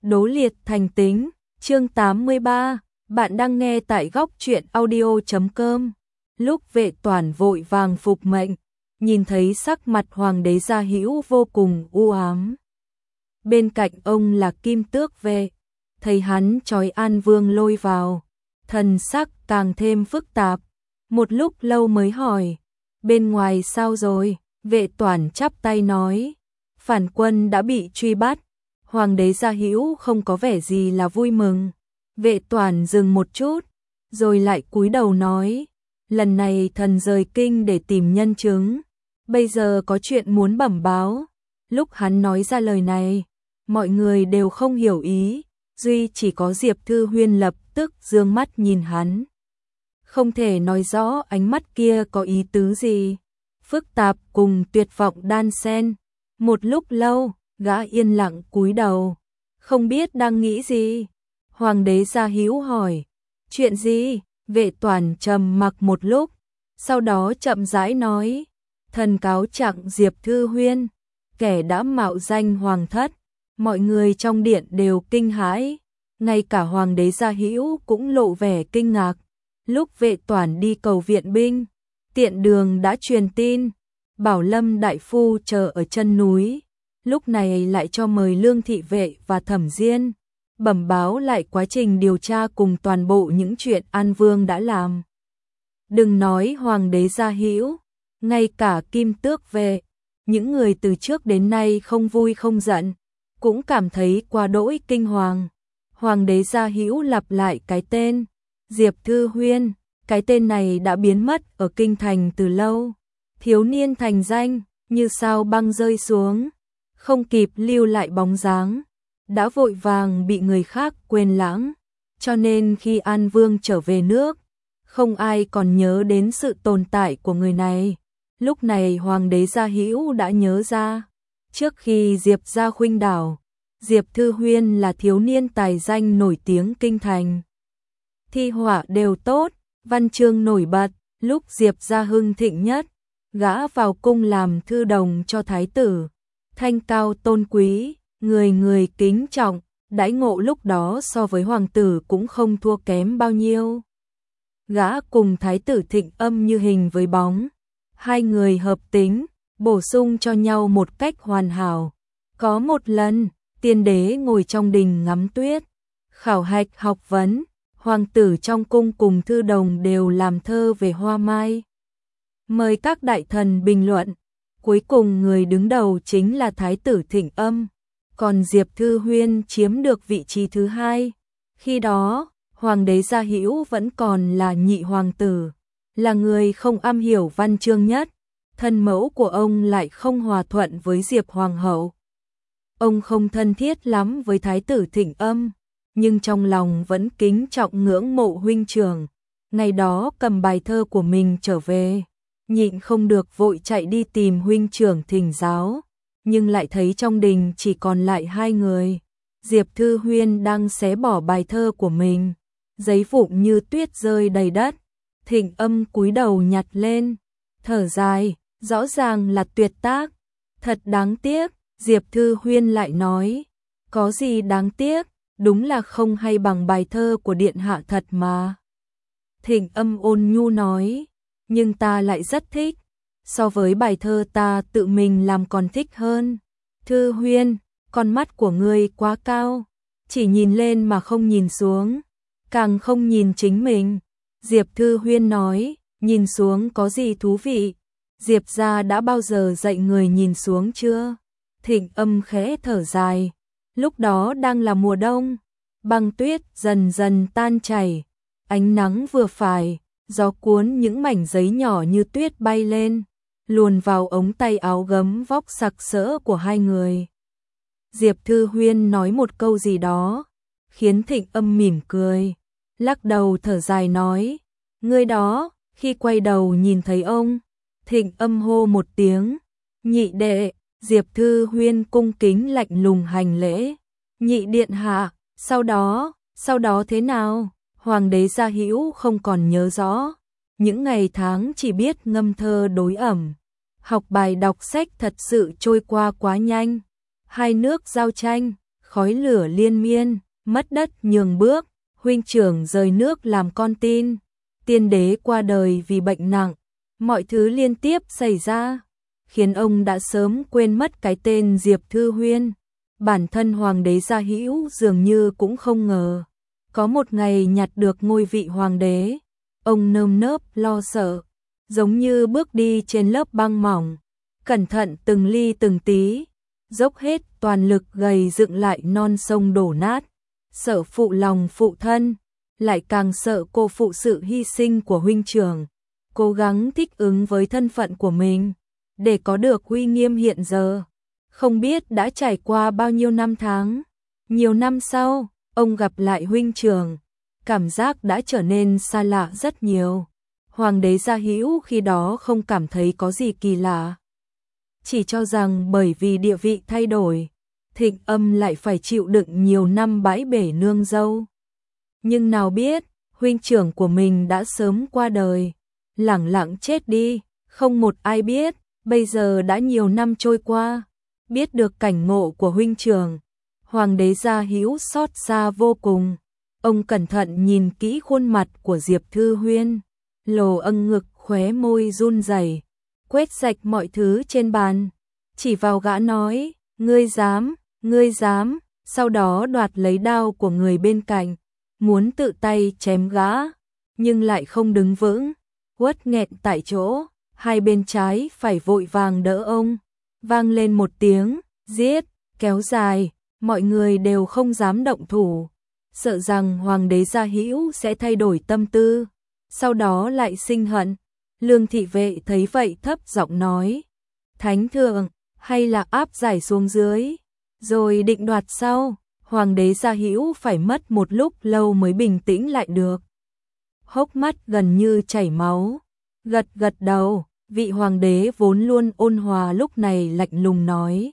Đố liệt thành tính, chương 83, bạn đang nghe tại góc truyện audio.com. Lúc Vệ Toản vội vàng phục mệnh, nhìn thấy sắc mặt Hoàng đế Gia Hữu vô cùng u ám. Bên cạnh ông là Kim Tước Vệ, thấy hắn trói An Vương lôi vào, thần sắc càng thêm phức tạp, một lúc lâu mới hỏi, bên ngoài sao rồi? Vệ Toản chắp tay nói, phản quân đã bị truy bắt. Hoàng đế Gia Hữu không có vẻ gì là vui mừng. Vệ Toản dừng một chút, rồi lại cúi đầu nói, lần này thần rời kinh để tìm nhân chứng, bây giờ có chuyện muốn bẩm báo. Lúc hắn nói ra lời này, mọi người đều không hiểu ý, duy chỉ có Diệp Thư Huyên lập tức dương mắt nhìn hắn. Không thể nói rõ ánh mắt kia có ý tứ gì, phức tạp cùng tuyệt vọng đan xen. Một lúc lâu, gã yên lặng cúi đầu, không biết đang nghĩ gì. Hoàng đế Gia Hữu hỏi, chuyện gì? Vệ Toản trầm mặc một lúc, sau đó chậm rãi nói, thần cáo trạng Diệp Thư Huyên, kẻ đã mạo danh hoàng thất. Mọi người trong điện đều kinh hãi, ngay cả Hoàng đế Gia Hữu cũng lộ vẻ kinh ngạc. Lúc Vệ Toản đi cầu viện binh, tiện đường đã truyền tin, bảo Lâm đại phu chờ ở chân núi, lúc này lại cho mời Lương thị vệ và Thẩm Diên, bẩm báo lại quá trình điều tra cùng toàn bộ những chuyện An Vương đã làm. Đừng nói Hoàng đế Gia Hữu, ngay cả Kim Tước Vệ, những người từ trước đến nay không vui không giận, cũng cảm thấy quá đỗi kinh hoàng. Hoàng đế Gia Hữu lặp lại cái tên Diệp Thư Huyên, cái tên này đã biến mất ở kinh thành từ lâu. Thiếu niên thành danh, như sao băng rơi xuống, không kịp lưu lại bóng dáng, đã vội vàng bị người khác quên lãng. Cho nên khi An Vương trở về nước, không ai còn nhớ đến sự tồn tại của người này. Lúc này Hoàng đế Gia Hữu đã nhớ ra, trước khi Diệp ra khuynh đảo, Diệp Thư Huyên là thiếu niên tài danh nổi tiếng kinh thành. Thi họa đều tốt, văn chương nổi bật, lúc Diệp ra hưng thịnh nhất, gã vào cung làm thư đồng cho thái tử, thanh cao tôn quý, người người kính trọng, đãi ngộ lúc đó so với hoàng tử cũng không thua kém bao nhiêu. Gã cùng thái tử Thịnh Âm như hình với bóng, hai người hợp tính, bổ sung cho nhau một cách hoàn hảo. Có một lần, tiên đế ngồi trong đình ngắm tuyết, khảo hạch học vấn, hoàng tử trong cung cùng thư đồng đều làm thơ về hoa mai. Mời các đại thần bình luận, cuối cùng người đứng đầu chính là thái tử Thịnh Âm, còn Diệp Thư Huyên chiếm được vị trí thứ hai. Khi đó, Hoàng đế Gia Hữu vẫn còn là nhị hoàng tử, là người không am hiểu văn chương nhất, thân mẫu của ông lại không hòa thuận với Diệp Hoàng hậu. Ông không thân thiết lắm với thái tử Thịnh Âm, nhưng trong lòng vẫn kính trọng ngưỡng mộ huynh trưởng. Ngày đó cầm bài thơ của mình trở về, nhịn không được vội chạy đi tìm huynh trưởng thỉnh giáo, nhưng lại thấy trong đình chỉ còn lại hai người. Diệp Thư Huyên đang xé bỏ bài thơ của mình, giấy vụn như tuyết rơi đầy đất. Thịnh Âm cúi đầu nhặt lên, thở dài, rõ ràng là tuyệt tác, thật đáng tiếc. Diệp Thư Huyên lại nói, có gì đáng tiếc, đúng là không hay bằng bài thơ của điện hạ thật mà. Thịnh Âm ôn nhu nói, nhưng ta lại rất thích, so với bài thơ ta tự mình làm còn thích hơn. Thư Huyên, con mắt của ngươi quá cao, chỉ nhìn lên mà không nhìn xuống, càng không nhìn chính mình. Diệp Thư Huyên nói, nhìn xuống có gì thú vị, Diệp gia đã bao giờ dạy người nhìn xuống chưa? Thịnh Âm khẽ thở dài, lúc đó đang là mùa đông, băng tuyết dần dần tan chảy, ánh nắng vừa phải, gió cuốn những mảnh giấy nhỏ như tuyết bay lên, luồn vào ống tay áo gấm vóc sặc sỡ của hai người. Diệp Thư Huyên nói một câu gì đó, khiến Thịnh Âm mỉm cười, lắc đầu thở dài nói, ngươi đó. Khi quay đầu nhìn thấy ông, Thịnh Âm hô một tiếng, nhị đệ. Diệp Thư Huyên cung kính lạnh lùng hành lễ, nhị điện hạ. Sau đó thế nào? Hoàng đế Gia Hữu không còn nhớ rõ, những ngày tháng chỉ biết ngâm thơ đối ẩm, học bài đọc sách thật sự trôi qua quá nhanh. Hai nước giao tranh, khói lửa liên miên, mất đất nhường bước, huynh trưởng rời nước làm con tin, tiên đế qua đời vì bệnh nặng, mọi thứ liên tiếp xảy ra, khiến ông đã sớm quên mất cái tên Diệp Thư Huyên. Bản thân hoàng đế Gia Hữu dường như cũng không ngờ, có một ngày nhặt được ngôi vị hoàng đế, ông nơm nớp lo sợ, giống như bước đi trên lớp băng mỏng, cẩn thận từng ly từng tí, dốc hết toàn lực gầy dựng lại non sông đổ nát, sợ phụ lòng phụ thân, lại càng sợ cô phụ sự hy sinh của huynh trưởng, cố gắng thích ứng với thân phận của mình, để có được uy nghiêm hiện giờ. Không biết đã trải qua bao nhiêu năm tháng, nhiều năm sau, ông gặp lại huynh trưởng, cảm giác đã trở nên xa lạ rất nhiều. Hoàng đế Gia Hữu khi đó không cảm thấy có gì kỳ lạ, chỉ cho rằng bởi vì địa vị thay đổi, Thịnh Âm lại phải chịu đựng nhiều năm bãi bể nương dâu. Nhưng nào biết, huynh trưởng của mình đã sớm qua đời, lẳng lặng chết đi, không một ai biết, bây giờ đã nhiều năm trôi qua, biết được cảnh ngộ của huynh trưởng, hoàng đế Gia Hữu xót xa vô cùng. Ông cẩn thận nhìn kỹ khuôn mặt của Diệp Thư Huyên, lồ âng ngực, khóe môi run rẩy, quét sạch mọi thứ trên bàn, chỉ vào gã nói, ngươi dám, sau đó đoạt lấy đao của người bên cạnh, muốn tự tay chém gã, nhưng lại không đứng vững, uất nghẹn tại chỗ, hai bên trái phải vội vàng đỡ ông, vang lên một tiếng, giết, kéo dài, mọi người đều không dám động thủ, sợ rằng hoàng đế Gia Hữu sẽ thay đổi tâm tư, sau đó lại sinh hận. Lương thị vệ thấy vậy thấp giọng nói, thánh thượng, hay là áp giải xuống dưới, rồi định đoạt sau. Hoàng đế Gia Hữu phải mất một lúc lâu mới bình tĩnh lại được, hốc mắt gần như chảy máu, gật gật đầu. Vị hoàng đế vốn luôn ôn hòa lúc này lạnh lùng nói,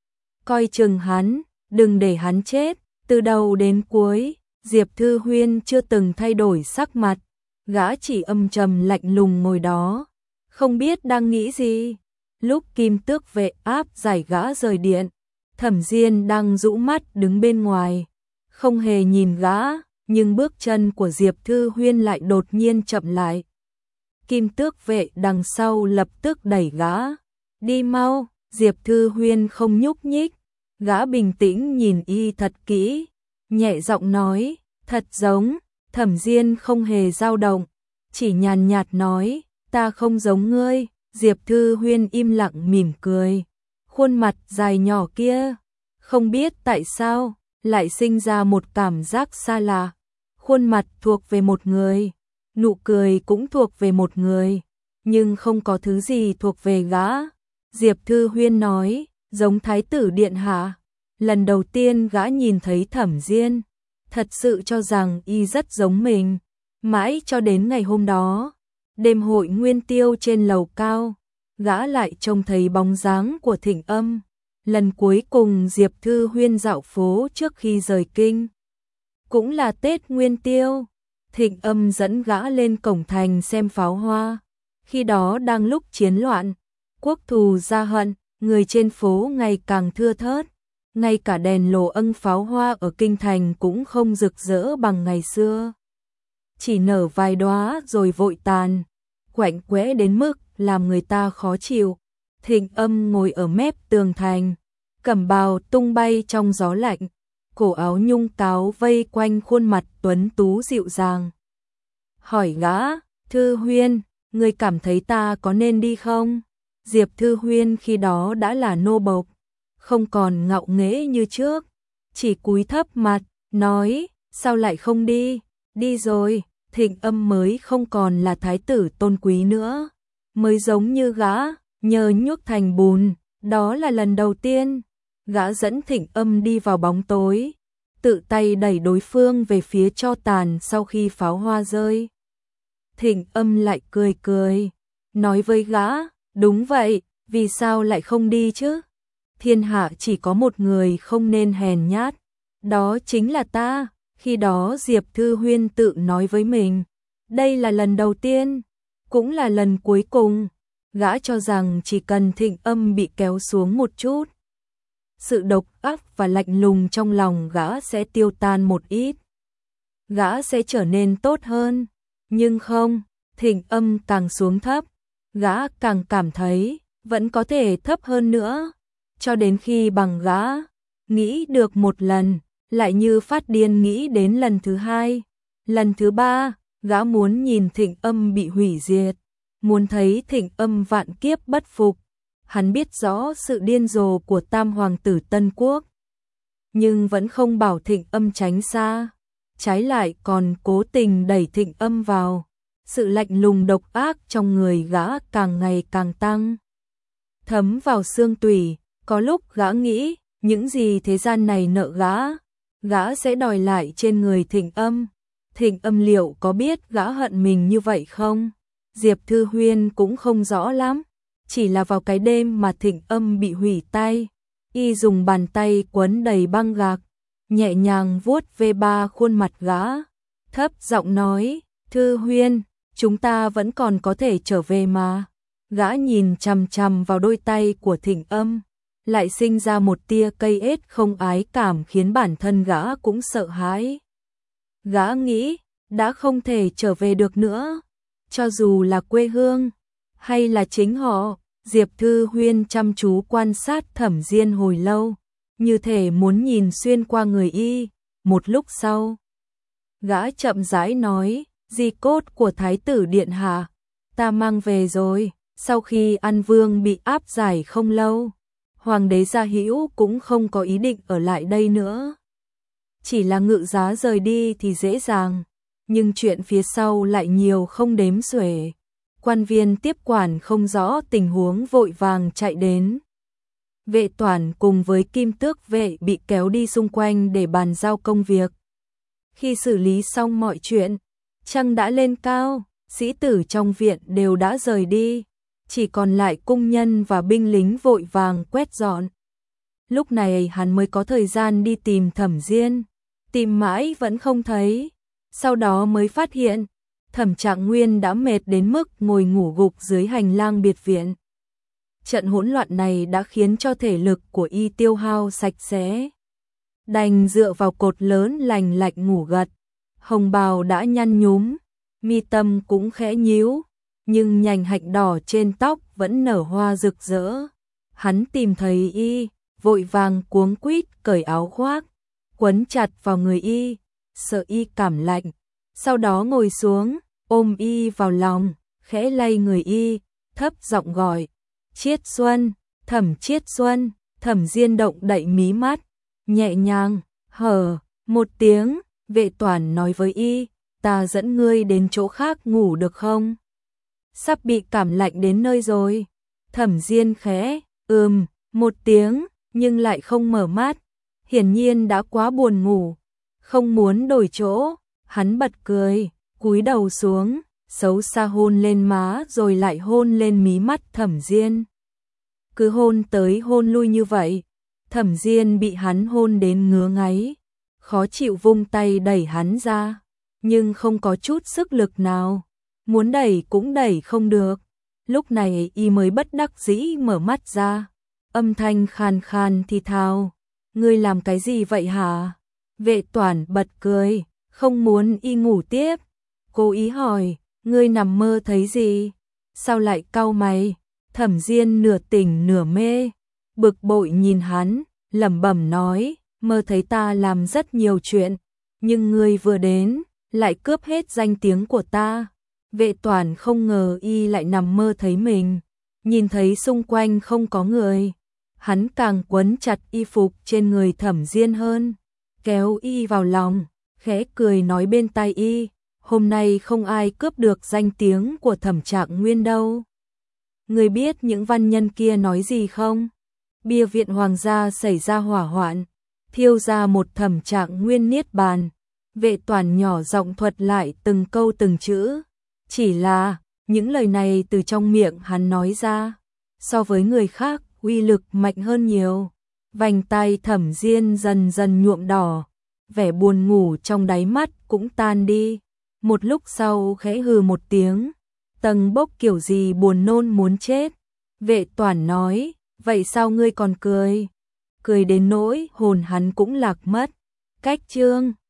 coi chừng hắn, đừng để hắn chết. Từ đầu đến cuối, Diệp Thư Huyên chưa từng thay đổi sắc mặt, gã chỉ âm trầm lạnh lùng ngồi đó, không biết đang nghĩ gì. Lúc Kim Tước vệ áp giải gã rời điện, Thẩm Diên đang rũ mắt đứng bên ngoài, không hề nhìn gã, nhưng bước chân của Diệp Thư Huyên lại đột nhiên chậm lại. Kim Tước vệ đằng sau lập tức đẩy gã, đi mau. Diệp Thư Huyên không nhúc nhích, gã bình tĩnh nhìn y thật kỹ, nhẹ giọng nói, thật giống. Thẩm Diên không hề dao động, chỉ nhàn nhạt nói, ta không giống ngươi. Diệp Thư Huyên im lặng mỉm cười, khuôn mặt dài nhỏ kia, không biết tại sao, lại sinh ra một cảm giác xa lạ. Khuôn mặt thuộc về một người, nụ cười cũng thuộc về một người, nhưng không có thứ gì thuộc về gã. Diệp Thư Huyên nói, giống thái tử điện hạ. Lần đầu tiên gã nhìn thấy Thẩm Diên, thật sự cho rằng y rất giống mình, mãi cho đến ngày hôm đó, đêm hội nguyên tiêu trên lầu cao, gã lại trông thấy bóng dáng của Thịnh Âm. Lần cuối cùng Diệp Thư Huyên dạo phố trước khi rời kinh, cũng là Tết Nguyên Tiêu. Thịnh Âm dẫn gã lên cổng thành xem pháo hoa, khi đó đang lúc chiến loạn, quốc thù gia hận, người trên phố ngày càng thưa thớt, ngay cả đèn lồ âng pháo hoa ở kinh thành cũng không rực rỡ bằng ngày xưa, chỉ nở vài đóa rồi vội tàn, quạnh quẽ đến mức làm người ta khó chịu. Thịnh Âm ngồi ở mép tường thành, cẩm bào tung bay trong gió lạnh, cổ áo nhung cáo vây quanh khuôn mặt tuấn tú dịu dàng. Hỏi gã, Thư Huyên, người cảm thấy ta có nên đi không? Diệp Thư Huyên khi đó đã là nô bộc, không còn ngạo nghễ như trước, chỉ cúi thấp mặt, nói, sao lại không đi? Đi rồi, Thịnh Âm mới không còn là thái tử tôn quý nữa, mới giống như gã, nhờ nhuốc thành bùn. Đó là lần đầu tiên, gã dẫn Thịnh Âm đi vào bóng tối, tự tay đẩy đối phương về phía tro tàn sau khi pháo hoa rơi. Thịnh Âm lại cười cười, nói với gã, đúng vậy, vì sao lại không đi chứ? Thiên hạ chỉ có một người không nên hèn nhát, đó chính là ta. Khi đó Diệp Thư Huyên tự nói với mình, đây là lần đầu tiên, cũng là lần cuối cùng. Gã cho rằng chỉ cần Thịnh Âm bị kéo xuống một chút, sự độc ác và lạnh lùng trong lòng gã sẽ tiêu tan một ít. Gã sẽ trở nên tốt hơn, nhưng không, Thịnh Âm càng xuống thấp, gã càng cảm thấy vẫn có thể thấp hơn nữa, cho đến khi bằng gã nghĩ được một lần, lại như phát điên nghĩ đến lần thứ hai, lần thứ ba, gã muốn nhìn Thịnh Âm bị hủy diệt, muốn thấy Thịnh Âm vạn kiếp bất phục. Hắn biết rõ sự điên rồ của Tam hoàng tử Tân Quốc, nhưng vẫn không bảo Thịnh Âm tránh xa, trái lại còn cố tình đẩy Thịnh Âm vào. Sự lạnh lùng độc ác trong người gã càng ngày càng tăng, thấm vào xương tủy. Có lúc gã nghĩ, những gì thế gian này nợ gã sẽ đòi lại trên người Thịnh Âm. Thịnh Âm liệu có biết gã hận mình như vậy không? Diệp Thư Huyên cũng không rõ lắm. Chỉ là vào cái đêm mà Thịnh Âm bị hủy tay, y dùng bàn tay quấn đầy băng gạc, nhẹ nhàng vuốt về ba khuôn mặt gã, thấp giọng nói, Thư Huyên, chúng ta vẫn còn có thể trở về mà. Gã nhìn chằm chằm vào đôi tay của Thịnh Âm, lại sinh ra một tia cây ết không ái cảm khiến bản thân gã cũng sợ hãi. Gã nghĩ, đã không thể trở về được nữa, cho dù là quê hương, hay là chính họ. Diệp Thư Huyên chăm chú quan sát Thẩm Diên hồi lâu, như thể muốn nhìn xuyên qua người y. Một lúc sau, gã chậm rãi nói, di cốt của Thái tử Điện Hạ, ta mang về rồi. Sau khi An Vương bị áp giải không lâu, Hoàng đế Gia Hữu cũng không có ý định ở lại đây nữa. Chỉ là ngự giá rời đi thì dễ dàng, nhưng chuyện phía sau lại nhiều không đếm xuể. Quan viên tiếp quản không rõ tình huống vội vàng chạy đến. Vệ Toản cùng với Kim Tước vệ bị kéo đi xung quanh để bàn giao công việc. Khi xử lý xong mọi chuyện, trăng đã lên cao, sĩ tử trong viện đều đã rời đi, chỉ còn lại cung nhân và binh lính vội vàng quét dọn. Lúc này hắn mới có thời gian đi tìm Thẩm Diên, tìm mãi vẫn không thấy, sau đó mới phát hiện Thẩm Trạng Nguyên đã mệt đến mức ngồi ngủ gục dưới hành lang biệt viện. Trận hỗn loạn này đã khiến cho thể lực của y tiêu hao sạch sẽ, đành dựa vào cột lớn lành lạnh ngủ gật. Hồng bào đã nhăn nhúm, mi tâm cũng khẽ nhíu, nhưng nhành hạch đỏ trên tóc vẫn nở hoa rực rỡ. Hắn tìm thấy y, vội vàng cuống quýt cởi áo khoác, quấn chặt vào người y, sợ y cảm lạnh. Sau đó ngồi xuống, ôm y vào lòng, khẽ lay người y, thấp giọng gọi, Chiết Xuân, Thẩm Chiết Xuân. Thẩm Diên động đậy mí mắt, nhẹ nhàng, hở, một tiếng. Vệ Toản nói với y, ta dẫn ngươi đến chỗ khác ngủ được không? Sắp bị cảm lạnh đến nơi rồi. Thẩm Diên khẽ, một tiếng, nhưng lại không mở mắt, hiển nhiên đã quá buồn ngủ, không muốn đổi chỗ. Hắn bật cười, cúi đầu xuống, xấu xa hôn lên má rồi lại hôn lên mí mắt Thẩm Diên. Cứ hôn tới hôn lui như vậy, Thẩm Diên bị hắn hôn đến ngứa ngáy, khó chịu vung tay đẩy hắn ra, nhưng không có chút sức lực nào, muốn đẩy cũng đẩy không được. Lúc này y mới bất đắc dĩ mở mắt ra, âm thanh khàn khàn thì thào, ngươi làm cái gì vậy hả? Vệ Toản bật cười, không muốn y ngủ tiếp, cố ý hỏi, ngươi nằm mơ thấy gì? Sao lại cau mày? Thẩm Diên nửa tỉnh nửa mê, bực bội nhìn hắn, lẩm bẩm nói, mơ thấy ta làm rất nhiều chuyện, nhưng ngươi vừa đến, lại cướp hết danh tiếng của ta. Vệ Toản không ngờ y lại nằm mơ thấy mình, nhìn thấy xung quanh không có người, hắn càng quấn chặt y phục trên người Thẩm Diên hơn, kéo y vào lòng, khẽ cười nói bên tai y, hôm nay không ai cướp được danh tiếng của Thẩm Trạng Nguyên đâu. Người biết những văn nhân kia nói gì không? Bia viện hoàng gia xảy ra hỏa hoạn, thiêu ra một Thẩm Trạng Nguyên niết bàn. Vệ Toản nhỏ giọng thuật lại từng câu từng chữ, chỉ là những lời này từ trong miệng hắn nói ra, so với người khác uy lực mạnh hơn nhiều. Vành tai Thẩm Diên dần dần nhuộm đỏ, vẻ buồn ngủ trong đáy mắt cũng tan đi. Một lúc sau khẽ hừ một tiếng, tầng bốc kiểu gì buồn nôn muốn chết. Vệ Toản nói, vậy sao ngươi còn cười? cười đến nỗi hồn hắn cũng lạc mất. Cách chương